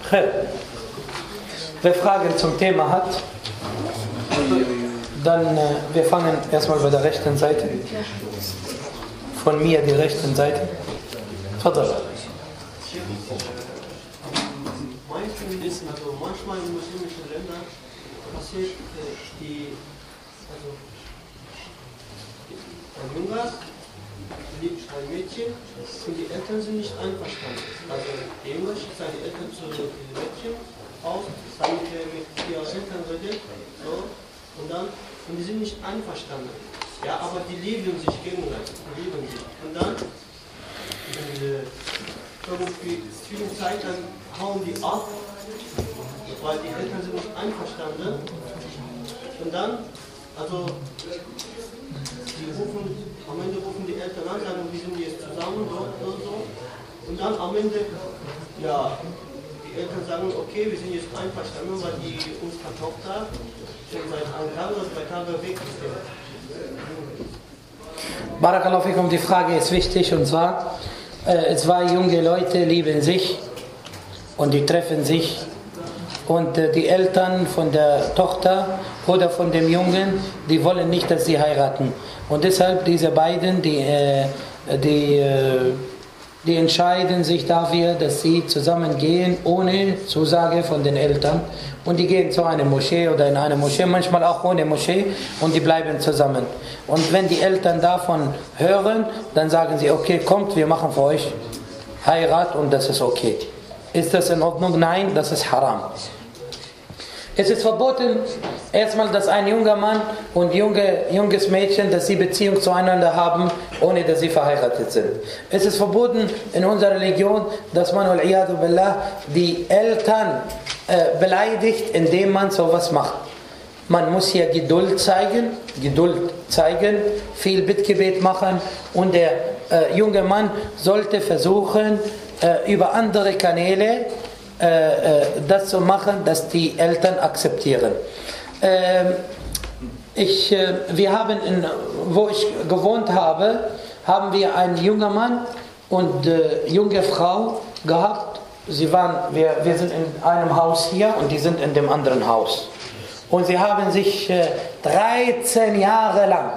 Wer Fragen zum Thema hat, dann wir fangen erstmal bei der rechten Seite. Von mir die rechten Seite. Vater. Mein Film ist, also manchmal in muslimischen Ländern passiert ein Junge liebt ein Mädchen und die Eltern sind nicht einverstanden. Also der Junge schickt seine Eltern zu diesem Mädchen auf, damit er mit ihren Eltern redet, so, und die sind nicht einverstanden. Ja, aber die lieben sich gegenseitig, Und dann, irgendwie vielen Zeit, dann hauen die ab, weil die Eltern sind nicht einverstanden. Und dann, also, am Ende rufen die Eltern an, sagen, wir sind jetzt zusammen, so. Und dann am Ende, ja, die Eltern sagen, okay, wir sind jetzt einverstanden, weil unsere Tochter schon seit einem Tag oder 2 Tagen weg ist. Barakallahu fikum, die Frage ist wichtig, und zwar, 2 junge Leute lieben sich und die treffen sich, und die Eltern von der Tochter oder von dem Jungen, die wollen nicht, dass sie heiraten. Und deshalb diese beiden, die entscheiden sich dafür, dass sie zusammengehen ohne Zusage von den Eltern. Und die gehen zu einer Moschee oder in eine Moschee, manchmal auch ohne Moschee, und die bleiben zusammen. Und wenn die Eltern davon hören, dann sagen sie, okay, kommt, wir machen für euch Heirat und das ist okay. Ist das in Ordnung? Nein, das ist haram. Es ist verboten, erstmal, dass ein junger Mann und junges Mädchen, dass sie Beziehung zueinander haben, ohne dass sie verheiratet sind. Es ist verboten in unserer Religion, dass man wal-iyadu billah die Eltern beleidigt, indem man sowas macht. Man muss hier Geduld zeigen, viel Bittgebet machen, und der junge Mann sollte versuchen, über andere Kanäle das zu machen, dass die Eltern akzeptieren. Wir haben, wo ich gewohnt habe, haben wir einen jungen Mann und junge Frau gehabt. Wir sind in einem Haus hier und die sind in dem anderen Haus. Und sie haben sich 13 Jahre lang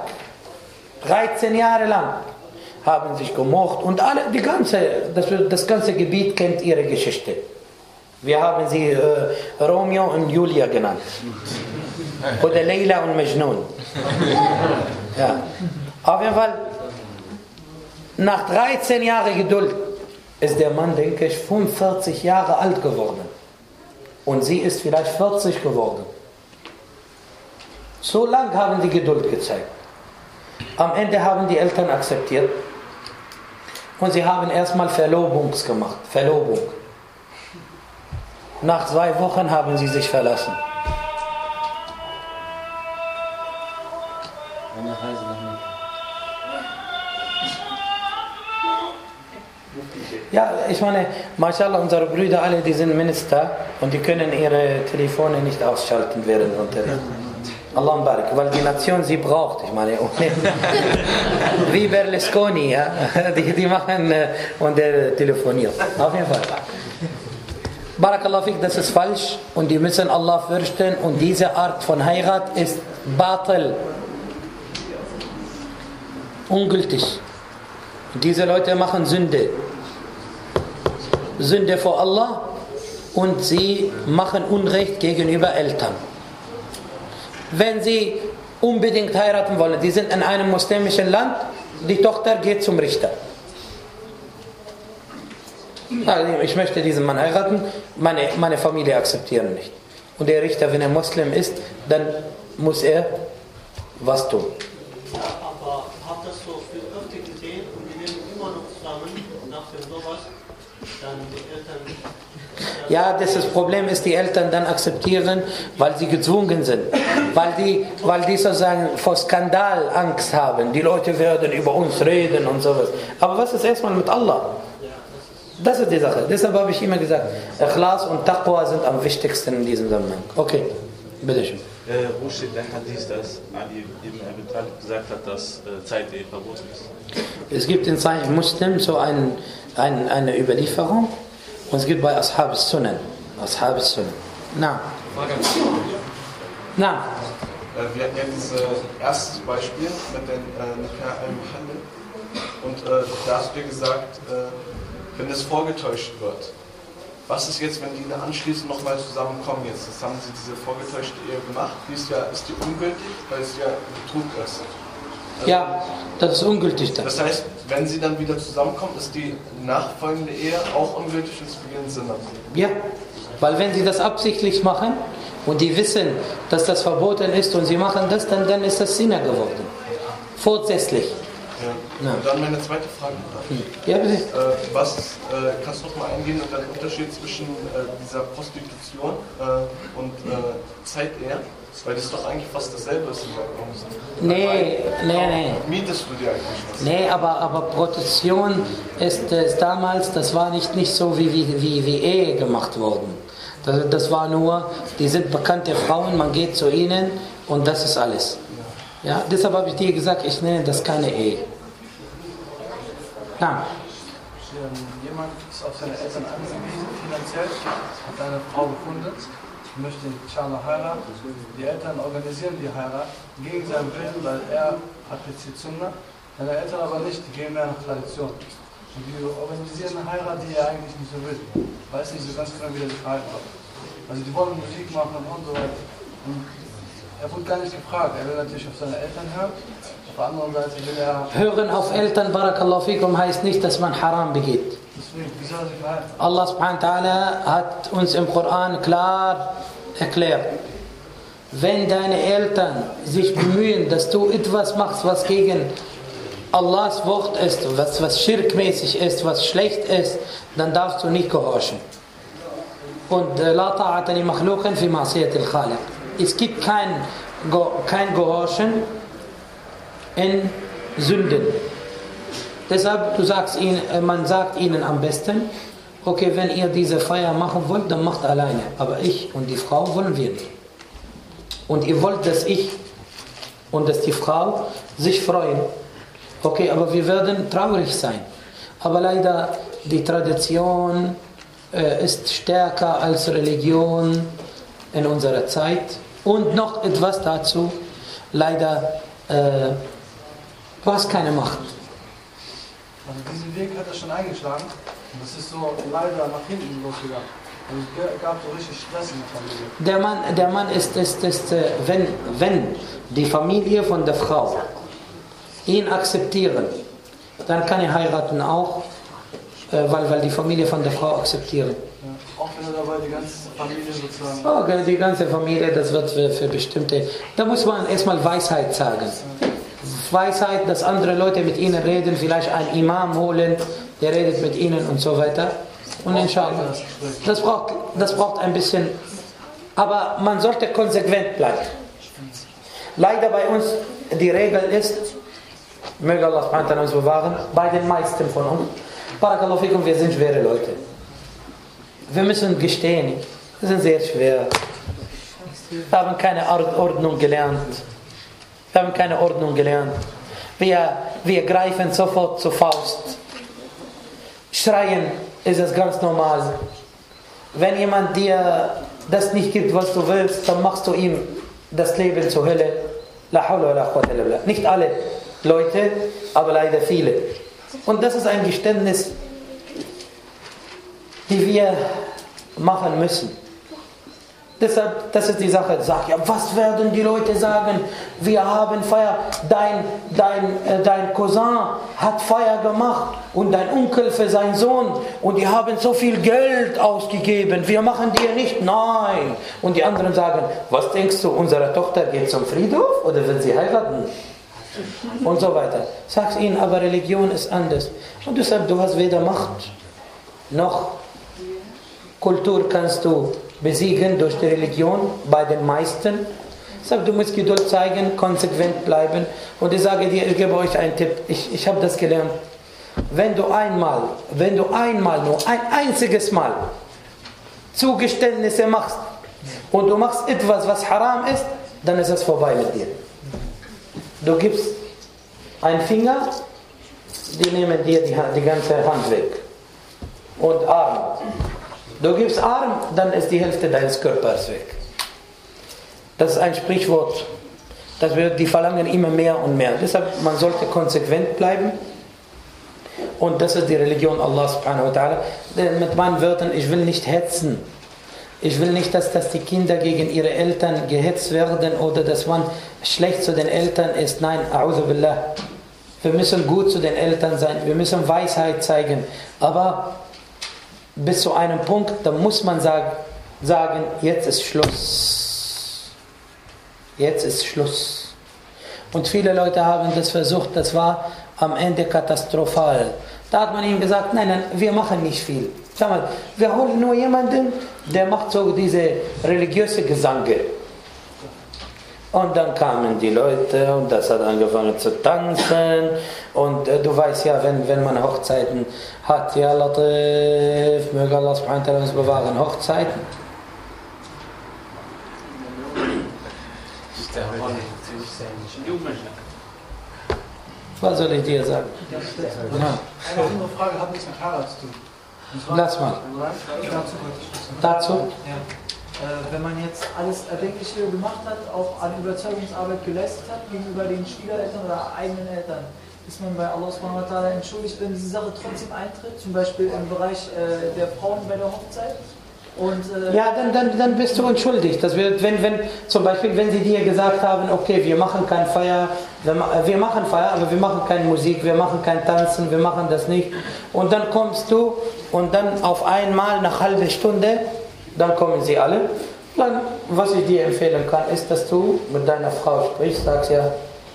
haben sich gemocht, und das ganze Gebiet kennt ihre Geschichte. Wir haben sie Romeo und Julia genannt. Oder Leila und Majnun. Ja. Auf jeden Fall, nach 13 Jahren Geduld ist der Mann, denke ich, 45 Jahre alt geworden. Und sie ist vielleicht 40 geworden. So lange haben die Geduld gezeigt. Am Ende haben die Eltern akzeptiert. Und sie haben erstmal Verlobung. Nach 2 Wochen haben sie sich verlassen. Ja, ich meine, mashallah, unsere Brüder alle, die sind Minister und die können ihre Telefone nicht ausschalten während Unterricht. Allah barik, weil die Nation sie braucht. Ich meine, wie Berlusconi, ja? Die machen und der telefoniert. Auf jeden Fall. Barakallahu fik, das ist falsch, und die müssen Allah fürchten, und diese Art von Heirat ist batil, ungültig. Diese Leute machen Sünde vor Allah, und sie machen Unrecht gegenüber Eltern. Wenn sie unbedingt heiraten wollen, die sind in einem muslimischen Land, die Tochter geht zum Richter. Ich möchte diesen Mann heiraten, meine Familie akzeptieren nicht. Und der Richter, wenn er Muslim ist, dann muss er was tun. Ja, aber habt das so viel öfter gesehen und die leben immer noch zusammen, und nach dem sowas, dann die Eltern... Ja, das Problem ist, die Eltern dann akzeptieren, weil sie gezwungen sind. Weil die sozusagen vor Skandal Angst haben. Die Leute werden über uns reden und sowas. Aber was ist erstmal mit Allah? Das ist die Sache. Deshalb habe ich immer gesagt, Ikhlas und Taqwa sind am wichtigsten in diesem Zusammenhang. Okay, bitteschön. Wo steht der Hadith, dass Ali ibn Abi Talib gesagt hat, dass Zeitehe verboten ist? Es gibt in Sahih Muslim so eine Überlieferung, und es gibt bei Ashab Sunan. Ashab al-Sunnah. Na. Na. Wir hatten ja dieses erste Beispiel mit den Nikah al-Muhallil. Und da hast du dir gesagt, wenn es vorgetäuscht wird, was ist jetzt, wenn die dann anschließend nochmal zusammenkommen jetzt? Das haben sie diese vorgetäuschte Ehe gemacht. Die ist die ungültig, weil es ja Betrug ist. Also, Ja, das ist ungültig dann. Das heißt, wenn sie dann wieder zusammenkommen, ist die nachfolgende Ehe auch ungültig und es beginnt Sinne. Ja, weil wenn sie das absichtlich machen und die wissen, dass das verboten ist und sie machen das, dann ist das Sinne geworden. Vorsätzlich. Ja. Und dann meine zweite Frage. Ja, bitte. Kannst du noch mal eingehen und den Unterschied zwischen dieser Prostitution und Zeitehe? Weil das doch eigentlich fast dasselbe ist. Nee. Mietest du dir eigentlich was? Nee, aber Prostitution ist damals, das war nicht so wie Ehe gemacht worden. Das war nur, die sind bekannte Frauen, man geht zu ihnen und das ist alles. Ja, deshalb habe ich dir gesagt, ich nenne das keine Ehe. Ja. Jemand ist auf seine Eltern angewiesen, finanziell, hat eine Frau gefunden, möchte ihn inshallah heiraten. Die Eltern organisieren die Heirat gegen seinen Willen, weil er praktiziert Sunnah. Seine Eltern aber nicht, die gehen mehr nach Tradition. Und die organisieren eine Heirat, die er eigentlich nicht so will. Weiß nicht so ganz genau, wie er sich verhalten hat. Also die wollen Musik machen und so weiter. Und er wurde gar nicht gefragt. Er will natürlich auf seine Eltern hören. Auf der anderen Seite will er... Hören auf Eltern, Barakallahu fikum, heißt nicht, dass man Haram begeht. Deswegen, wie soll er sich verhalten? Allah subhanahu wa ta'ala hat uns im Koran klar erklärt, wenn deine Eltern sich bemühen, dass du etwas machst, was gegen Allahs Wort ist, was schirkmäßig ist, was schlecht ist, dann darfst du nicht gehorchen. Und la ta'ata li makhluqin fi ma'siyati al-Khaliq. Es gibt kein Gehorchen in Sünden. Deshalb, man sagt ihnen am besten, okay, wenn ihr diese Feier machen wollt, dann macht alleine. Aber ich und die Frau wollen wir nicht. Und ihr wollt, dass ich und dass die Frau sich freuen. Okay, aber wir werden traurig sein. Aber leider, die Tradition ist stärker als Religion in unserer Zeit. Und noch etwas dazu, leider, du hast keine Macht. Also diesen Weg hat er schon eingeschlagen und das ist so leider nach hinten losgegangen. Also es gab so richtig Stress in der Familie. Der Mann ist wenn die Familie von der Frau ihn akzeptieren, dann kann er heiraten auch, weil die Familie von der Frau akzeptieren. Ja, auch wenn er dabei die ganze Familie sozusagen... Okay, die ganze Familie, das wird für bestimmte... Da muss man erstmal Weisheit sagen. Weisheit, dass andere Leute mit ihnen reden, vielleicht einen Imam holen, der redet mit ihnen und so weiter. Und inshallah, das braucht ein bisschen, aber man sollte konsequent bleiben. Leider bei uns, die Regel ist, möge Allah subhanahu wa ta'ala uns bewahren, bei den meisten von uns, Barakallahu fikum, wir sind schwere Leute. Wir müssen gestehen, wir sind sehr schwer. Wir haben keine Ordnung gelernt. Wir greifen sofort zur Faust. Schreien ist es ganz normal. Wenn jemand dir das nicht gibt, was du willst, dann machst du ihm das Leben zur Hölle. La hawla wa la quwwata illa billah. Nicht alle Leute, aber leider viele. Und das ist ein Geständnis, die wir machen müssen. Deshalb, das ist die Sache. Sag, ja, was werden die Leute sagen? Wir haben Feier. Dein Cousin hat Feier gemacht und dein Onkel für seinen Sohn und die haben so viel Geld ausgegeben. Wir machen dir nicht. Nein. Und die anderen sagen, was denkst du, unsere Tochter geht zum Friedhof oder wird sie heiraten? Und so weiter. Sag's ihnen, aber Religion ist anders. Und deshalb, du hast weder Macht noch Kultur kannst du besiegen durch die Religion bei den meisten. Sag, du musst Geduld zeigen, konsequent bleiben. Und ich sage dir, ich gebe euch einen Tipp. Ich habe das gelernt. Wenn du einmal, nur ein einziges Mal Zugeständnisse machst und du machst etwas, was haram ist, dann ist es vorbei mit dir. Du gibst einen Finger, die nehmen dir die ganze Hand weg. Und Arm. Du gibst arm, dann ist die Hälfte deines Körpers weg. Das ist ein Sprichwort. Die verlangen immer mehr und mehr. Deshalb, man sollte konsequent bleiben. Und das ist die Religion Allah subhanahu wa ta'ala. Mit meinen Wörtern, ich will nicht hetzen. Ich will nicht, dass die Kinder gegen ihre Eltern gehetzt werden oder dass man schlecht zu den Eltern ist. Nein, a'udhu billah. Wir müssen gut zu den Eltern sein. Wir müssen Weisheit zeigen. Aber bis zu einem Punkt, da muss man sagen, jetzt ist Schluss. Jetzt ist Schluss. Und viele Leute haben das versucht, das war am Ende katastrophal. Da hat man ihm gesagt, nein, wir machen nicht viel. Schau mal, wir holen nur jemanden, der macht so diese religiöse Gesange. Und dann kamen die Leute und das hat angefangen zu tanzen. Und du weißt ja, wenn man Hochzeiten hat, ja Latif, möge Allah subhanahu wa ta'ala uns bewahren, Hochzeiten. Was soll ich dir sagen? Eine andere Frage hat nichts mit Heirat zu tun. Lass mal. Dazu? Ja. Wenn man jetzt alles Erdenkliche gemacht hat, auch an Überzeugungsarbeit geleistet hat gegenüber den Schwiegereltern oder eigenen Eltern, ist man bei Allah subhanahu wa ta'ala entschuldigt, wenn diese Sache trotzdem eintritt, zum Beispiel im Bereich der Frauen bei der Hochzeit? Und, ja, dann bist du entschuldigt. Das wird, zum Beispiel, wenn sie dir gesagt haben, okay, wir machen kein Feier, wir machen Feier, aber wir machen keine Musik, wir machen kein Tanzen, wir machen das nicht. Und dann kommst du und dann auf einmal nach halbe Stunde, dann kommen sie alle. Dann, was ich dir empfehlen kann, ist, dass du mit deiner Frau sprichst, sagst ja,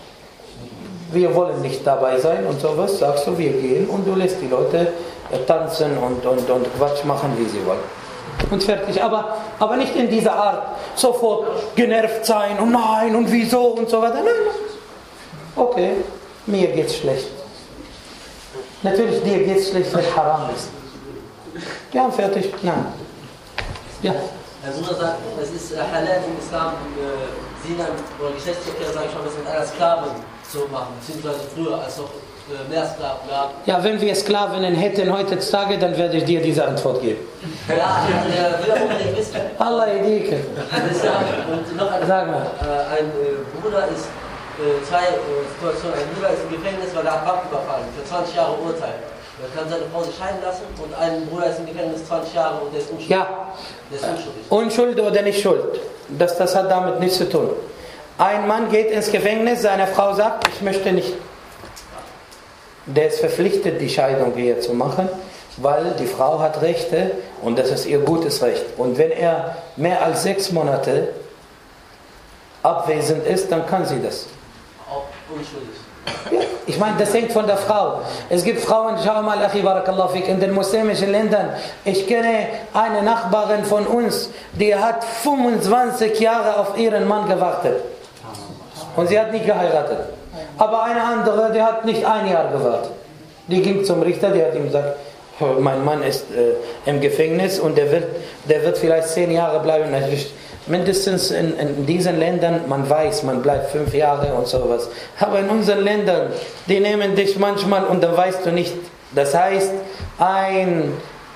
wir wollen nicht dabei sein und sowas, sagst du, wir gehen und du lässt die Leute tanzen und Quatsch machen, wie sie wollen. Und fertig, aber nicht in dieser Art, sofort genervt sein und nein und wieso und so weiter. Nein. Okay, mir geht's schlecht. Natürlich, dir geht's schlecht, wenn Haram ist. Ja, fertig, nein. Ja. Herr Bruder sagt, es ist halal im Islam, Sinan oder Geschlechtsverkehr, sage ich mal, das mit einer Sklavin zu machen, beziehungsweise früher, als noch mehr Sklaven gab. Ja, wenn wir Sklavinnen hätten heutzutage, dann werde ich dir diese Antwort geben. Ja, der will auch unbedingt wissen. Allah Idike. Und noch eine Sag mal. Ein Bruder ist, zwei Situationen, ein Bruder ist im Gefängnis, weil er hat Bank überfallen, für 20 Jahre Urteil. Er kann seine Frau sich scheiden lassen und ein Bruder ist im Gefängnis 20 Jahre und der ist unschuldig. Ja. Der ist unschuldig. Unschuld oder nicht Schuld. Das hat damit nichts zu tun. Ein Mann geht ins Gefängnis, seine Frau sagt, ich möchte nicht. Der ist verpflichtet, die Scheidung hier zu machen, weil die Frau hat Rechte und das ist ihr gutes Recht. Und wenn er mehr als 6 Monate abwesend ist, dann kann sie das. Auch unschuldig. Ja, ich meine, das hängt von der Frau. Es gibt Frauen, schau mal, Achi Barakallahu fik, in den muslimischen Ländern. Ich kenne eine Nachbarin von uns, die hat 25 Jahre auf ihren Mann gewartet. Und sie hat nicht geheiratet. Aber eine andere, die hat nicht 1 Jahr gewartet. Die ging zum Richter, die hat ihm gesagt, mein Mann ist im Gefängnis und der wird vielleicht 10 Jahre bleiben. Mindestens in diesen Ländern, man weiß, man bleibt 5 Jahre und sowas. Aber in unseren Ländern, die nehmen dich manchmal und dann weißt du nicht. Das heißt, ein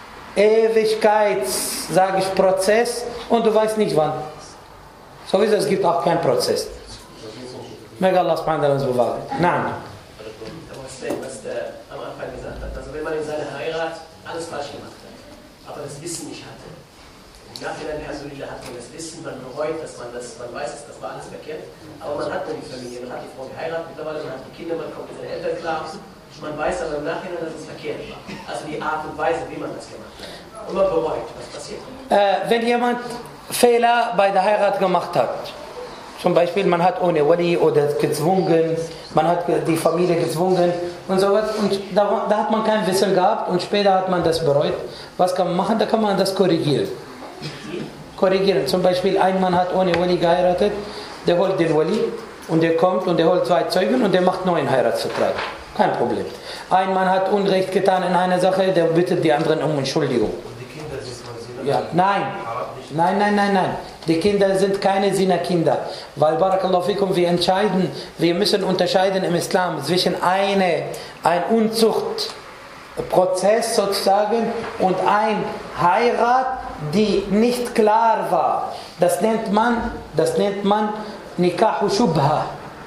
Prozess und du weißt nicht wann. Sowieso, es gibt auch keinen Prozess. Möge Allah subhanahu wa ta'ala uns bewahren. Nein. Was der am Anfang gesagt hat. Also wenn man in seiner Heirat alles falsch gemacht hat, aber das Wissen nicht hatte. Im Nachhinein hat man das Wissen, man bereut, man weiß, das war alles verkehrt. Aber man hat dann die Familie, man hat die Frau geheiratet, mittlerweile man hat die Kinder, man kommt mit seinen Eltern klar. Man weiß aber im Nachhinein, dass es verkehrt war. Also die Art und Weise, wie man das gemacht hat. Und man bereut, was passiert. Wenn jemand Fehler bei der Heirat gemacht hat, zum Beispiel, man hat ohne Wali oder gezwungen, man hat die Familie gezwungen und so was. Und da hat man kein Wissen gehabt und später hat man das bereut. Was kann man machen? Da kann man das korrigieren. Zum Beispiel, ein Mann hat ohne Wali geheiratet, der holt den Wali und der kommt und der holt 2 Zeugen und der macht neuen Heiratsvertrag. Kein Problem. Ein Mann hat Unrecht getan in einer Sache, der bittet die anderen um Entschuldigung. Und die Kinder sind ja, nein. Die Kinder sind keine Sinnerkinder. Weil, Barakallahu fikum, wir müssen unterscheiden im Islam zwischen ein Unzuchtprozess sozusagen und ein Heirat, die nicht klar war, das nennt man Nikahu Shubha.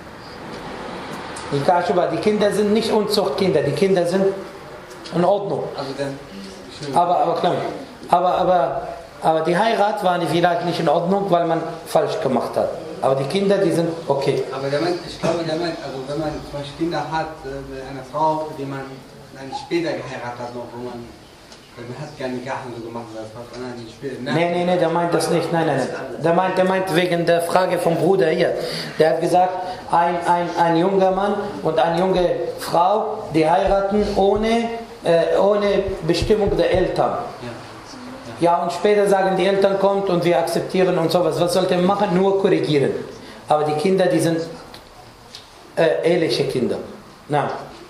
Nikahu Shubha. Die Kinder sind nicht Unzuchtkinder, die Kinder sind in Ordnung. Also dann, Aber klar. Aber die Heirat war vielleicht nicht in Ordnung, weil man falsch gemacht hat. Aber die Kinder, die sind okay. aber ich glaube, also wenn man zum Beispiel Kinder hat, mit einer Frau, die man dann später geheiratet hat, noch, wo man hat gerne Gachen so gemacht, das war dann später. Nee, der meint das nicht. Nein. Der meint wegen der Frage vom Bruder hier. Der hat gesagt, ein junger Mann und eine junge Frau, die heiraten ohne Bestimmung der Eltern. Ja, und später sagen die Eltern, kommt und wir akzeptieren und sowas. Was sollte man machen? Nur korrigieren. Aber die Kinder, die sind ehrliche Kinder. Na.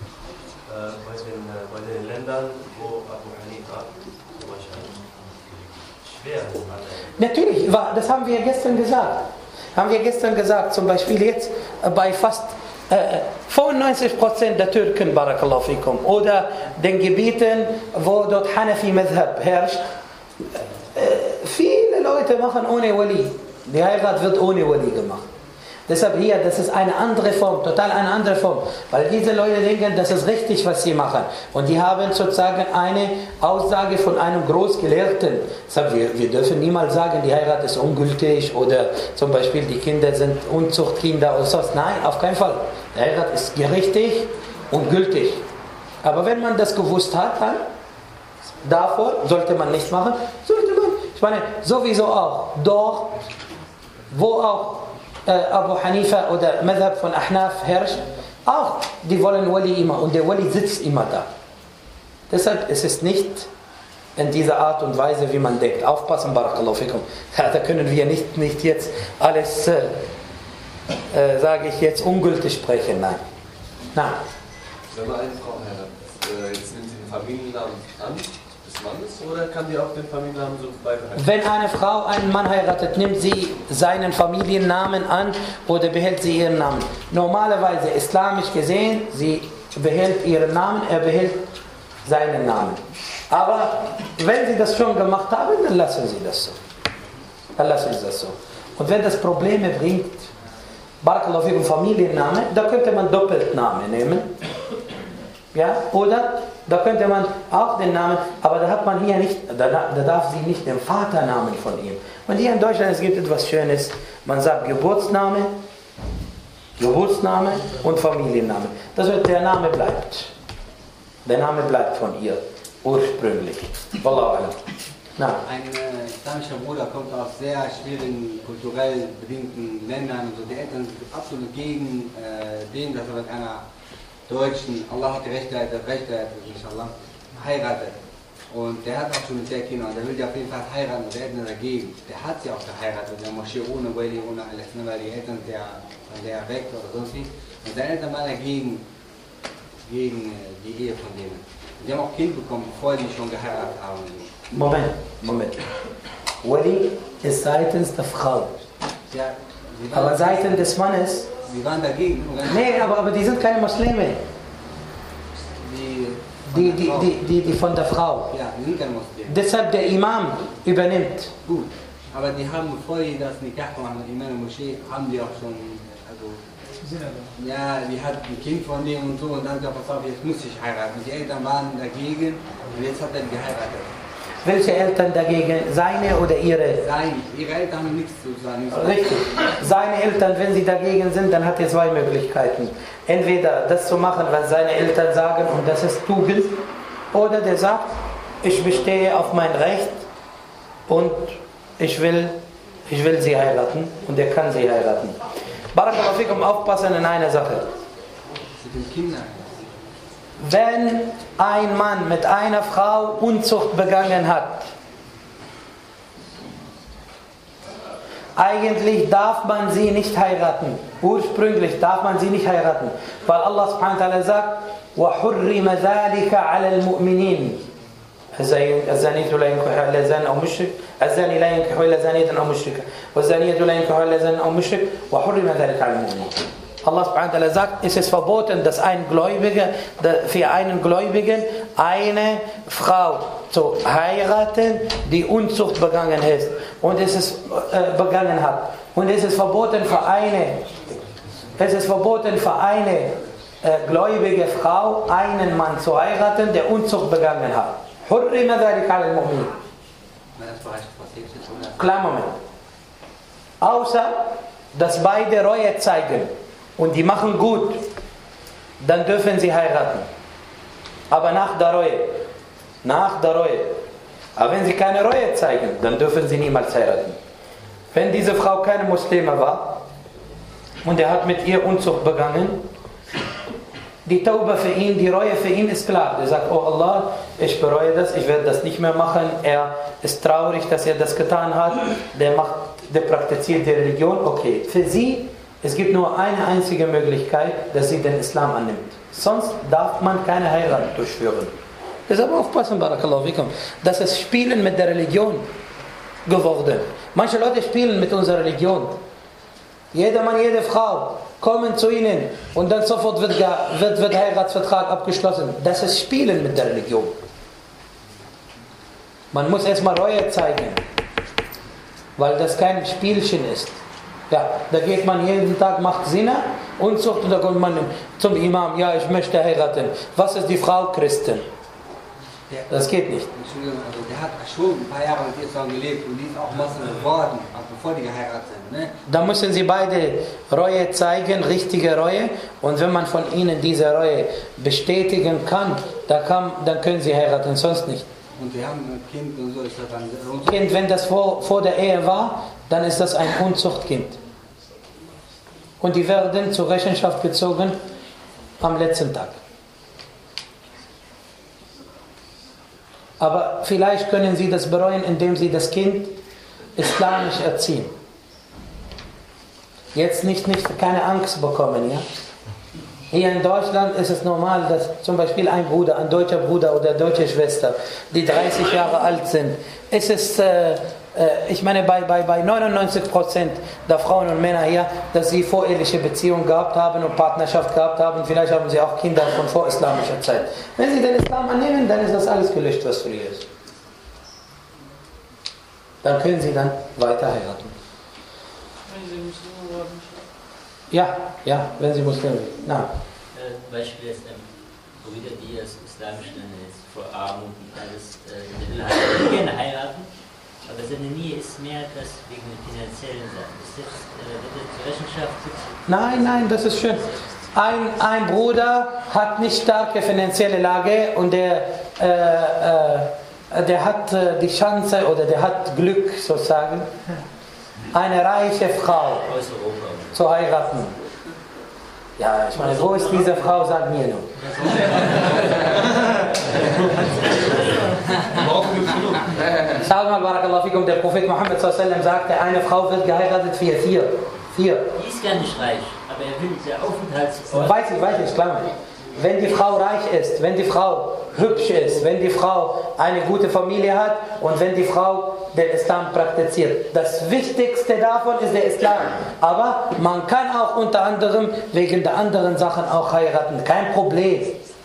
Bei den Ländern, wo Abu Hanifa zum Beispiel schwer ist. Natürlich, das haben wir gestern gesagt. Zum Beispiel jetzt bei fast 95% der Türken, Barakallahu fikum, oder den Gebieten, wo dort Hanafi Madhab herrscht, viele Leute machen ohne Wali. Die Heirat wird ohne Wali gemacht. Deshalb hier, das ist eine andere Form, total eine andere Form. Weil diese Leute denken, das ist richtig, was sie machen. Und die haben sozusagen eine Aussage von einem Großgelehrten. Deshalb, wir dürfen niemals sagen, die Heirat ist ungültig oder zum Beispiel die Kinder sind Unzuchtkinder oder so. Nein, auf keinen Fall. Die Heirat ist richtig und gültig. Aber wenn man das gewusst hat, dann davor sollte man nicht machen. Ich meine, sowieso auch dort, wo auch Abu Hanifa oder Madhab von Ahnaf herrscht, auch die wollen Wali immer und der Wali sitzt immer da. Deshalb ist es nicht in dieser Art und Weise, wie man denkt. Aufpassen, Barakallahu fikum. Ja, da können wir nicht jetzt alles, sage ich jetzt, ungültig sprechen. Nein. Wenn man eine Frau heiratet, jetzt nimmt sie den Familiennamen an des Mannes oder kann die auch den Familiennamen so beibehalten? Wenn eine Frau einen Mann heiratet, nimmt sie seinen Familiennamen an oder behält sie ihren Namen. Normalerweise, islamisch gesehen, sie behält ihren Namen, er behält seinen Namen. Aber wenn sie das schon gemacht haben, dann lassen sie das so. Und wenn das Probleme bringt, Barakallahu fikum, Familienname, da könnte man Doppeltname nehmen. Ja, oder da könnte man auch den Namen, aber da hat man hier nicht, da darf sie nicht den Vaternamen von ihm. Und hier in Deutschland, es gibt etwas Schönes, man sagt Geburtsname und Familienname. Das heißt, der Name bleibt. Der Name bleibt von ihr, ursprünglich. Wallahu alam. Ein islamischer Bruder kommt aus sehr schwierigen, kulturell bedingten Ländern. Also die Eltern sind absolut gegen den, dass er mit einer Deutschen, Allah hat die Rechte, inshallah, heiratet. Und der hat auch schon mit der Kinder und der will ja auf jeden Fall heiraten und die Eltern dagegen. Der hat sie auch geheiratet, der Moschee ohne Wali, ohne alles, weil die Eltern von der weg oder sonst wie. Und seine Eltern waren dagegen, gegen die Ehe von denen. Und die haben auch Kind bekommen, bevor die schon geheiratet haben. Moment. Wali ist seitens der Frau. Ja, aber seitens des Mannes. Sie waren dagegen. Nee, aber die sind keine Muslime. Die von der Frau. Ja, die sind keine Muslime. Deshalb der Imam übernimmt. Gut, aber die haben, bevor die das Nikah machen mit Imam und Moschee, haben die auch schon, ja, die hat ein Kind von dem und so und dann gesagt, pass auf, jetzt muss ich heiraten. Die Eltern waren dagegen und jetzt hat er geheiratet. Welche Eltern dagegen? Seine oder ihre? Ihre Eltern haben nichts zu sagen. Richtig. Seine Eltern, wenn sie dagegen sind, dann hat er zwei Möglichkeiten. Entweder das zu machen, was seine Eltern sagen und das ist Tugend, oder der sagt, ich bestehe auf mein Recht und ich will sie heiraten und er kann sie heiraten. Barakallahu fikum, aufpassen in einer Sache. Mit den Kindern. Wenn ein Mann mit einer Frau Unzucht begangen hat, eigentlich darf man sie nicht heiraten. Ursprünglich darf man sie nicht heiraten. Weil Allah subhanahu wa ta'ala sagt, وَحُرِّمَ ذَلِكَ عَلَى الْمُؤْمِنِينَ الزانية لا ينكح إلا زان أو مشرك الزاني لا ينكح إلا زانية أو مشركة والزانية لا ينكح إلا زان أو مشرك وحرم ذلك على المؤمنين. Allah subhanahu wa ta'ala sagt, es ist verboten, dass für einen Gläubigen eine Frau zu heiraten, die Unzucht begangen ist und begangen hat. Und es ist verboten für eine gläubige Frau, einen Mann zu heiraten, der Unzucht begangen hat. Klar, Moment. Außer, dass beide Reue zeigen und die machen gut, dann dürfen sie heiraten. Aber nach der Reue. Aber wenn sie keine Reue zeigen, dann dürfen sie niemals heiraten. Wenn diese Frau keine Muslime war und er hat mit ihr Unzucht begangen, die Tauba für ihn, die Reue für ihn ist klar. Er sagt, oh Allah, ich bereue das, ich werde das nicht mehr machen. Er ist traurig, dass er das getan hat. Der praktiziert die Religion. Okay, für sie, es gibt nur eine einzige Möglichkeit, dass sie den Islam annimmt. Sonst darf man keine Heirat durchführen. Deshalb aufpassen, Barakallahu fikum. Das ist Spielen mit der Religion geworden. Manche Leute spielen mit unserer Religion. Jeder Mann, jede Frau kommen zu ihnen und dann sofort wird Heiratsvertrag abgeschlossen. Das ist Spielen mit der Religion. Man muss erstmal Reue zeigen, weil das kein Spielchen ist. Ja, da geht man jeden Tag, macht Zina, Unzucht und da kommt man zum Imam, ja, ich möchte heiraten. Was ist die Frau? Christin. Das geht nicht. Entschuldigung, also der hat schon ein paar Jahre mit ihr zusammen gelebt und die ist auch Moslem geworden, bevor die geheiratet sind. Ne? Da müssen sie beide Reue zeigen, richtige Reue. Und wenn man von ihnen diese Reue bestätigen kann, dann können sie heiraten, sonst nicht. Und sie haben ein Kind und so ist das dann... Kind, wenn das vor der Ehe war, dann ist das ein Unzuchtkind. Und die werden zur Rechenschaft gezogen am letzten Tag. Aber vielleicht können sie das bereuen, indem sie das Kind islamisch erziehen. Jetzt keine Angst bekommen, ja? Hier in Deutschland ist es normal, dass zum Beispiel ein deutscher Bruder oder deutsche Schwester, die 30 Jahre alt sind, ich meine bei 99% der Frauen und Männer hier, dass sie voreheliche Beziehungen gehabt haben und Partnerschaft gehabt haben, vielleicht haben sie auch Kinder von vorislamischer Zeit. Wenn sie den Islam annehmen, dann ist das alles gelöscht, was früher ist. Dann können sie dann weiter heiraten. Wenn sie Muslime werden? Ja, wenn sie Muslime sind. Na. Beispiel ist Brüder, die das Islamisch nennen, jetzt vor Armut und alles, die gerne heiraten, aber seine Nähe ist mehr das wegen den finanziellen Sachen. Wird das zur Rechenschaft gezogen? Nein, das ist schön. Ein Bruder hat nicht starke finanzielle Lage und der hat die Chance oder der hat Glück sozusagen, eine reiche Frau zu heiraten. Ja, ich meine, wo ist diese Frau? Sag mir nur. Schau mal, Barakallahu fikum, der Prophet Muhammad sagte, eine Frau wird geheiratet für vier. Die ist gar nicht reich, aber er will der Aufenthaltsort. Weiß ich, klar. Wenn die Frau reich ist, wenn die Frau hübsch ist, wenn die Frau eine gute Familie hat und wenn die Frau den Islam praktiziert. Das Wichtigste davon ist der Islam. Aber man kann auch unter anderem wegen der anderen Sachen auch heiraten. Kein Problem.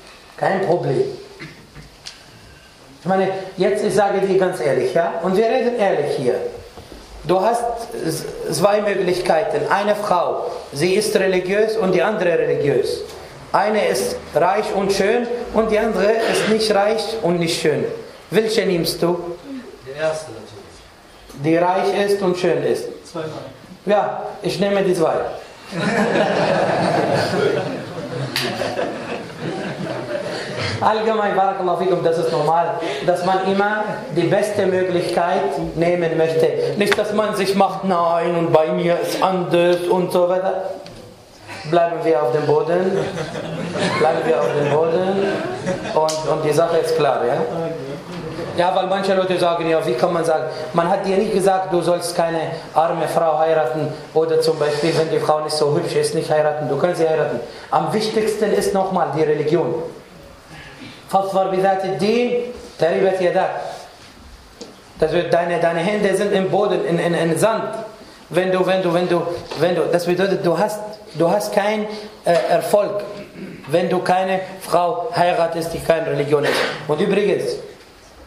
Ich meine, jetzt ich sage dir ganz ehrlich, ja, und wir reden ehrlich hier. Du hast zwei Möglichkeiten. Eine Frau, sie ist religiös und die andere religiös. Eine ist reich und schön und die andere ist nicht reich und nicht schön. Welche nimmst du? Die erste natürlich. Die reich ist und schön ist. Zweimal. Ja, ich nehme die zwei. Allgemein, Barakallahu fikum, das ist normal, dass man immer die beste Möglichkeit nehmen möchte. Nicht, dass man sich macht, nein, und bei mir ist anders und so weiter. Bleiben wir auf dem Boden und die Sache ist klar, ja? Ja, weil manche Leute sagen, ja, wie kann man sagen, man hat dir nicht gesagt, du sollst keine arme Frau heiraten oder zum Beispiel, wenn die Frau nicht so hübsch ist, nicht heiraten, du kannst sie heiraten. Am wichtigsten ist nochmal die Religion. Fasfar bidat ad-din, taribat yadak. Das wird deine Hände sind im Boden, in Sand. Wenn du, das bedeutet, du hast keinen Erfolg, wenn du keine Frau heiratest, die keine Religion ist. Und übrigens,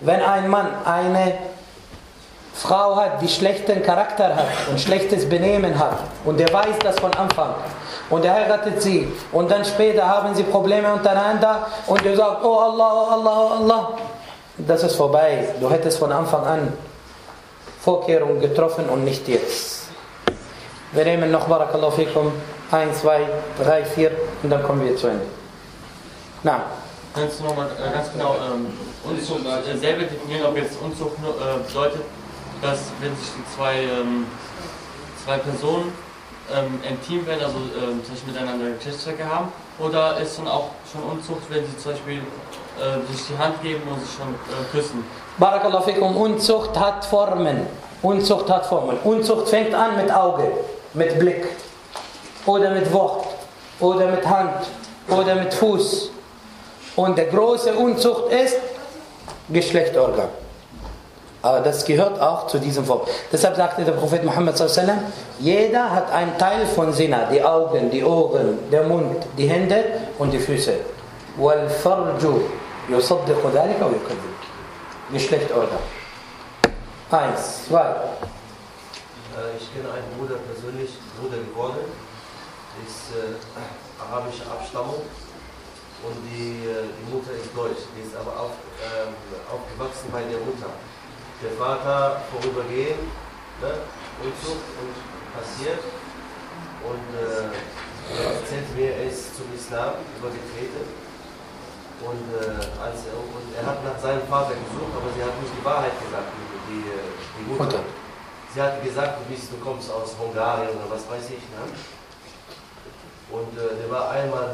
Wenn ein Mann eine Frau hat, die schlechten Charakter hat und schlechtes Benehmen hat und der weiß das von Anfang und er heiratet sie und dann später haben sie Probleme untereinander und er sagt, oh Allah, oh Allah, oh Allah, das ist vorbei. Du hättest von Anfang an Vorkehrungen getroffen und nicht jetzt. Wir nehmen noch Barakallahu fikum 1, 2, 3, 4 und dann kommen wir zu Ende. Na. Kannst du nochmal ganz genau Unzucht selber definieren, ob jetzt Unzucht nur bedeutet, dass wenn sich die zwei Personen intim werden, also zum Beispiel miteinander Geschlechtsverkehr haben, oder ist dann auch schon Unzucht, wenn sie zum Beispiel sich die Hand geben und sich schon küssen? Barakallahu fikum, Unzucht hat Formen. Unzucht hat Formen. Unzucht fängt an mit Auge, mit Blick, oder mit Wort, oder mit Hand, oder mit Fuß. Und der große Unzucht ist Geschlechtsorgan. Aber das gehört auch zu diesem Wort. Deshalb sagte der Prophet Muhammad sallallahu alaihi wasallam, jeder hat einen Teil von Zina, die Augen, die Ohren, der Mund, die Hände und die Füße. وَالْفَرْجُ يُصَدِّقُ ذَلِكَ وَيُكَذِّبُ. Geschlechtsorgan. 1, 2. Ich kenne einen Bruder persönlich, Bruder geworden, ist arabische Abstammung. Und die Mutter ist deutsch, die ist aber aufgewachsen bei der Mutter. Der Vater vorübergehend, ne, Unzucht und passiert. Und er erzählt mir, er ist zum Islam übergetreten. Und er hat nach seinem Vater gesucht, aber sie hat nicht die Wahrheit gesagt, die Mutter. Sie hat gesagt, du kommst aus Bulgarien oder was weiß ich. Ne? Und der war einmal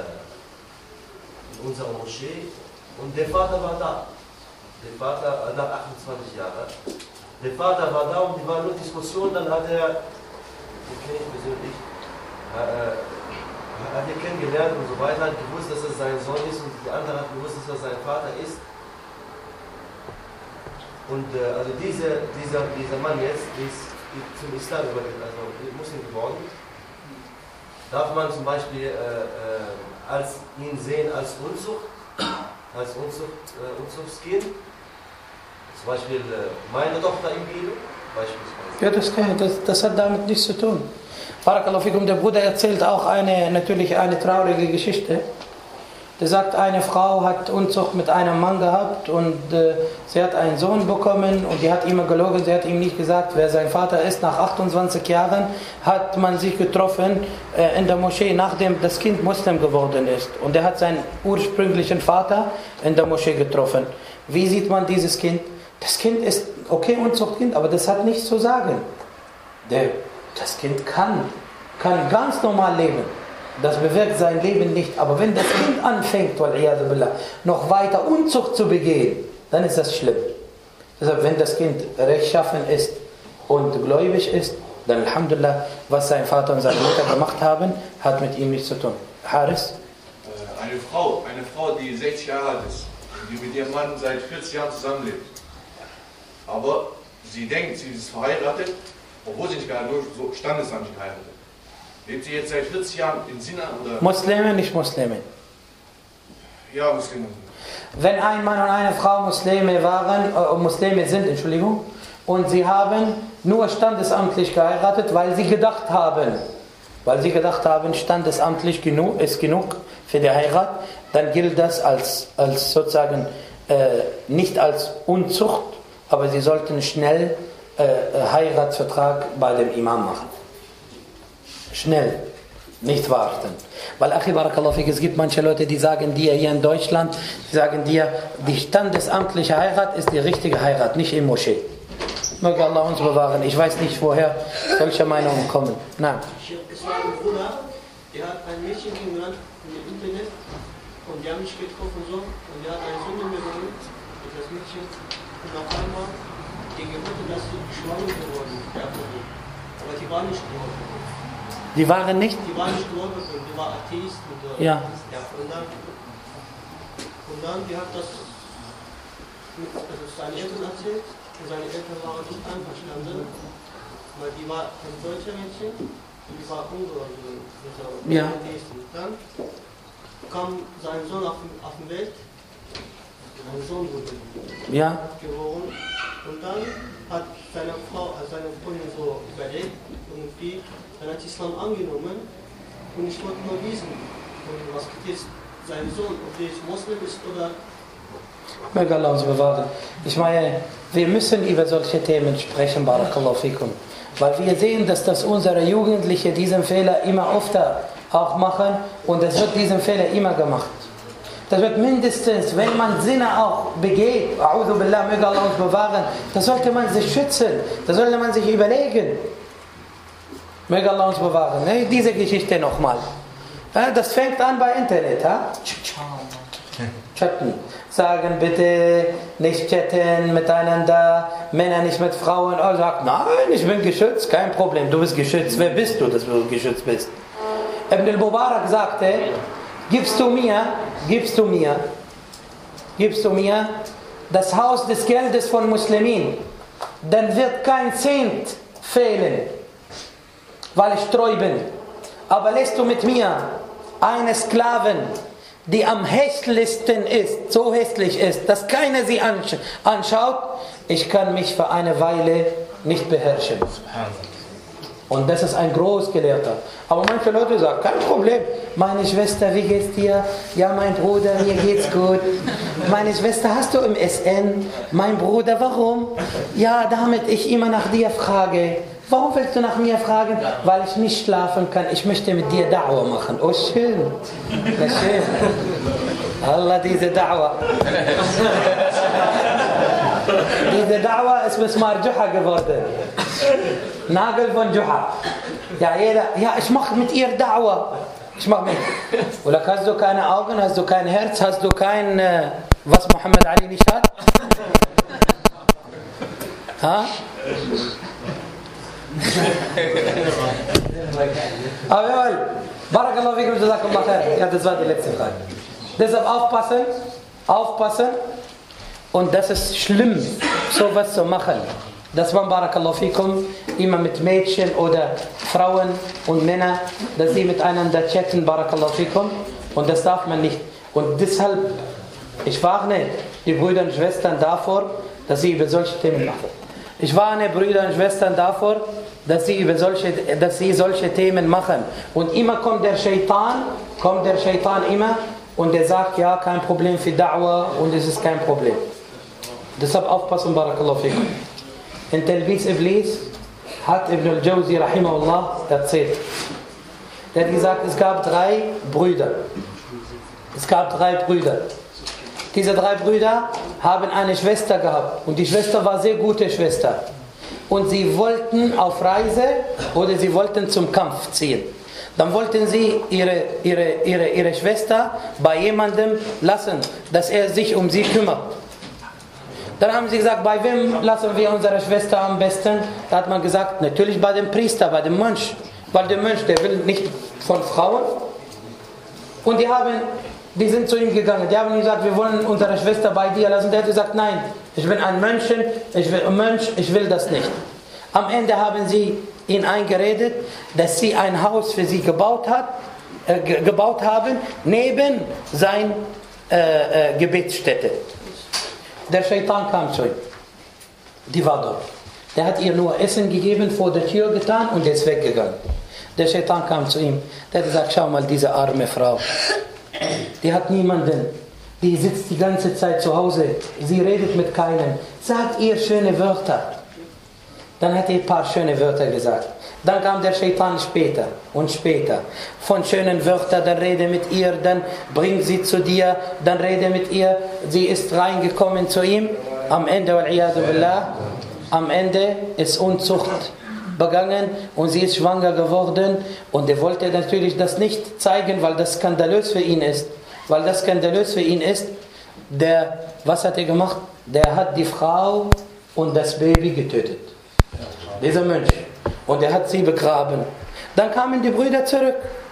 in unserer Moschee und der Vater war da. Der Vater, nach 28 Jahren. Der Vater war da und die war nur Diskussion, dann hat er, den kenne ich persönlich, hat er kennengelernt und so weiter, hat gewusst, dass er sein Sohn ist und die andere hat gewusst, dass er sein Vater ist. Und also dieser Mann jetzt ist zum Islam also Muslim geworden. Darf man zum Beispiel ihn sehen als Unzuchtskind? Zum Beispiel meine Tochter im Guido, beispielsweise. Ja, das hat damit nichts zu tun. Barakallahu fikum, der Bruder erzählt auch natürlich eine traurige Geschichte. Der sagt, eine Frau hat Unzucht mit einem Mann gehabt und sie hat einen Sohn bekommen und die hat immer gelogen, sie hat ihm nicht gesagt, wer sein Vater ist. Nach 28 Jahren hat man sich getroffen in der Moschee, nachdem das Kind Muslim geworden ist. Und er hat seinen ursprünglichen Vater in der Moschee getroffen. Wie sieht man dieses Kind? Das Kind ist, okay, Unzuchtkind, aber das hat nichts zu sagen. Das Kind kann ganz normal leben. Das bewirkt sein Leben nicht. Aber wenn das Kind anfängt, noch weiter Unzucht zu begehen, dann ist das schlimm. Deshalb, wenn das Kind rechtschaffen ist und gläubig ist, dann Alhamdulillah, was sein Vater und seine Mutter gemacht haben, hat mit ihm nichts zu tun. Haris? Eine Frau, die 60 Jahre alt ist, die mit ihrem Mann seit 40 Jahren zusammenlebt. Aber sie denkt, sie ist verheiratet, obwohl sie nicht geheiratet, nur so standesamtlich geheiratet. Lebt sie jetzt seit 40 Jahren in Zina oder? Muslime, nicht Muslime. Ja, Muslime. Wenn ein Mann und eine Frau Muslime sind, Entschuldigung, und sie haben nur standesamtlich geheiratet, weil sie gedacht haben, standesamtlich ist genug für die Heirat, dann gilt das als sozusagen nicht als Unzucht, aber sie sollten schnell Heiratsvertrag bei dem Imam machen. Schnell, nicht warten. Weil, Achi Barakallahu fik, es gibt manche Leute, die sagen dir hier in Deutschland, die standesamtliche Heirat ist die richtige Heirat, nicht im Moschee. Möge Allah uns bewahren. Ich weiß nicht, woher solche Meinungen kommen. Nein. Es war ein Bruder, der hat ein Mädchen kennengelernt im Internet und die haben mich getroffen so und der hat einen Sohn bekommen mit das Mädchen und auf einmal die Geburt, dass sie schwanger geworden ist. Aber die war nicht geworden. Die waren nicht? Die war nicht gläubig, die war Atheist. Ja. Und dann, die hat das seine Eltern erzählt und seine Eltern waren nicht einverstanden, weil die war ein deutscher Mädchen und die war ungläubig. Ja. Dann kam sein Sohn auf die Welt Mein Sohn wurde geboren. Und dann hat seine Freundin so überlegt, irgendwie, dann hat Islam angenommen. Und ich wollte nur wissen, was geht jetzt sein Sohn, ob der jetzt Moslem ist oder... Möge Allah uns bewahren. Ich meine, wir müssen über solche Themen sprechen, Barakallahu fikum. Weil wir sehen, dass das unsere Jugendliche diesen Fehler immer öfter auch machen und es wird diesen Fehler immer gemacht. Das wird mindestens, wenn man Sinne auch begeht, A'udhu Billah, möge Allah uns bewahren, da sollte man sich schützen, da sollte man sich überlegen. Möge Allah uns bewahren. Diese Geschichte nochmal. Das fängt an bei Internet. Chatten. Sagen bitte nicht chatten miteinander, Männer nicht mit Frauen. Er sagt, nein, ich bin geschützt, kein Problem, du bist geschützt. Wer bist du, dass du geschützt bist? Ibn al-Mubarak sagte, gibst du mir das Haus des Geldes von Muslimen, dann wird kein Zehnt fehlen, weil ich treu bin. Aber lässt du mit mir eine Sklavin, die am hässlichsten ist, so hässlich ist, dass keiner sie anschaut, ich kann mich für eine Weile nicht beherrschen. Und das ist ein Großgelehrter. Aber manche Leute sagen, kein Problem. Meine Schwester, wie geht's dir? Ja, mein Bruder, mir geht's gut. Meine Schwester, hast du im SN? Mein Bruder, warum? Ja, damit ich immer nach dir frage. Warum willst du nach mir fragen? Weil ich nicht schlafen kann. Ich möchte mit dir Da'wah machen. Oh, schön. Das ist schön. Allah, diese Da'wah. Diese Da'wah ist Mismar Juha geworden. Nagel von Juha. Ja, ich mache mit ihr Da'wah. Ich mache mit. Oder hast du keine Augen, hast du kein Herz, hast du kein, was Muhammad Ali nicht hat? Ha? Aber jawohl, Barakallahu fikum, Jazakallah khair. Ja, das war die letzte Frage. Deshalb aufpassen. Und das ist schlimm, sowas zu machen. Dass man, Barakallahu fikum, immer mit Mädchen oder Frauen und Männern, dass sie miteinander chatten, Barakallahu fikum. Und das darf man nicht. Und deshalb, ich warne die Brüder und Schwestern davor, dass sie über solche Themen machen. Ich warne Brüder und Schwestern davor, dass sie solche Themen machen. Und immer kommt der Shaitan immer und der sagt, ja, kein Problem für Da'wah und es ist kein Problem. Deshalb aufpassen, Barakallahu fikum. In Talbis Iblis hat Ibn al-Jawzi rahimahullah erzählt. Der hat gesagt, es gab drei Brüder. Diese drei Brüder haben eine Schwester gehabt. Und die Schwester war eine sehr gute Schwester. Und sie wollten auf Reise oder sie wollten zum Kampf ziehen. Dann wollten sie ihre Schwester bei jemandem lassen, dass er sich um sie kümmert. Dann haben sie gesagt, bei wem lassen wir unsere Schwester am besten? Da hat man gesagt, natürlich bei dem Priester, bei dem Mönch. Weil der Mönch, der will nicht von Frauen. Und die sind zu ihm gegangen. Die haben gesagt, wir wollen unsere Schwester bei dir lassen. Der hat gesagt, nein, ich bin ein Mönch, ich will das nicht. Am Ende haben sie ihn eingeredet, dass sie ein Haus für sie gebaut haben, neben sein Gebetsstätte. Der Shaitan kam zu ihm. Die war dort. Der hat ihr nur Essen gegeben, vor der Tür getan und ist weggegangen. Der Shaitan kam zu ihm. Der hat gesagt, schau mal, diese arme Frau. Die hat niemanden. Die sitzt die ganze Zeit zu Hause. Sie redet mit keinem. Sagt ihr schöne Wörter. Dann hat er ein paar schöne Wörter gesagt. Dann kam der Shaitan später und später. Von schönen Wörtern, dann rede mit ihr, dann bring sie zu dir, dann rede mit ihr. Sie ist reingekommen zu ihm. Am Ende, wal-iyadu billah, am Ende ist Unzucht begangen und sie ist schwanger geworden. Und er wollte natürlich das nicht zeigen, weil das skandalös für ihn ist. Was hat er gemacht? Der hat die Frau und das Baby getötet. Dieser Mönch. Und er hat sie begraben. Dann kamen die Brüder zurück.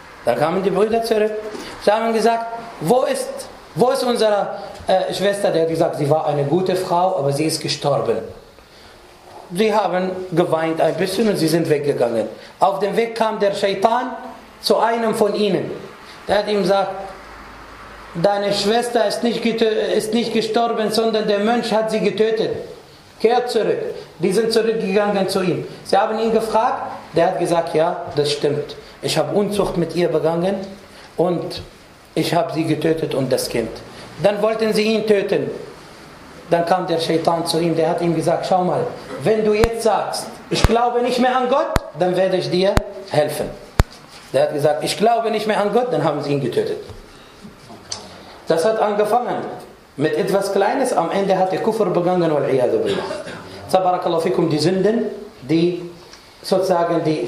Sie haben gesagt, wo ist unsere Schwester? Der hat gesagt, sie war eine gute Frau, aber sie ist gestorben. Sie haben geweint ein bisschen und sie sind weggegangen. Auf dem Weg kam der Shaitan zu einem von ihnen. Der hat ihm gesagt, deine Schwester ist nicht gestorben, sondern der Mönch hat sie getötet. Kehrt zurück. Die sind zurückgegangen zu ihm. Sie haben ihn gefragt, der hat gesagt, ja, das stimmt. Ich habe Unzucht mit ihr begangen und ich habe sie getötet und das Kind. Dann wollten sie ihn töten. Dann kam der Shaitan zu ihm, der hat ihm gesagt, schau mal, wenn du jetzt sagst, ich glaube nicht mehr an Gott, dann werde ich dir helfen. Der hat gesagt, ich glaube nicht mehr an Gott, dann haben sie ihn getötet. Das hat angefangen mit etwas Kleines, am Ende hat er Kufr begangen, wal-iyadu billah. Barakallahu fikum, die Sünden, die sozusagen, die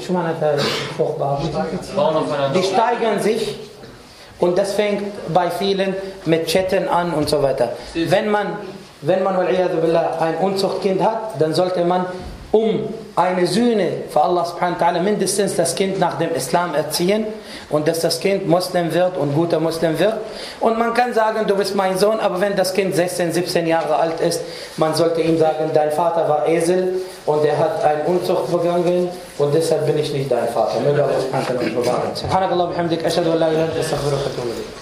steigern sich und das fängt bei vielen mit Chatten an und so weiter. Wenn man wal-iyadu billah ein Unzuchtkind hat, dann sollte man eine Sühne für Allah subhanahu wa ta'ala mindestens das Kind nach dem Islam erziehen und dass das Kind Muslim wird und guter Muslim wird. Und man kann sagen, du bist mein Sohn, aber wenn das Kind 16, 17 Jahre alt ist, man sollte ihm sagen, dein Vater war Esel und er hat eine Unzucht begangen und deshalb bin ich nicht dein Vater. Möge Allah subhanahu wa ta'ala uns bewahren. Subhanakallah bihamdik, ashhadu an la ilaha illa anta, astaghfiruka wa atubu ilayk.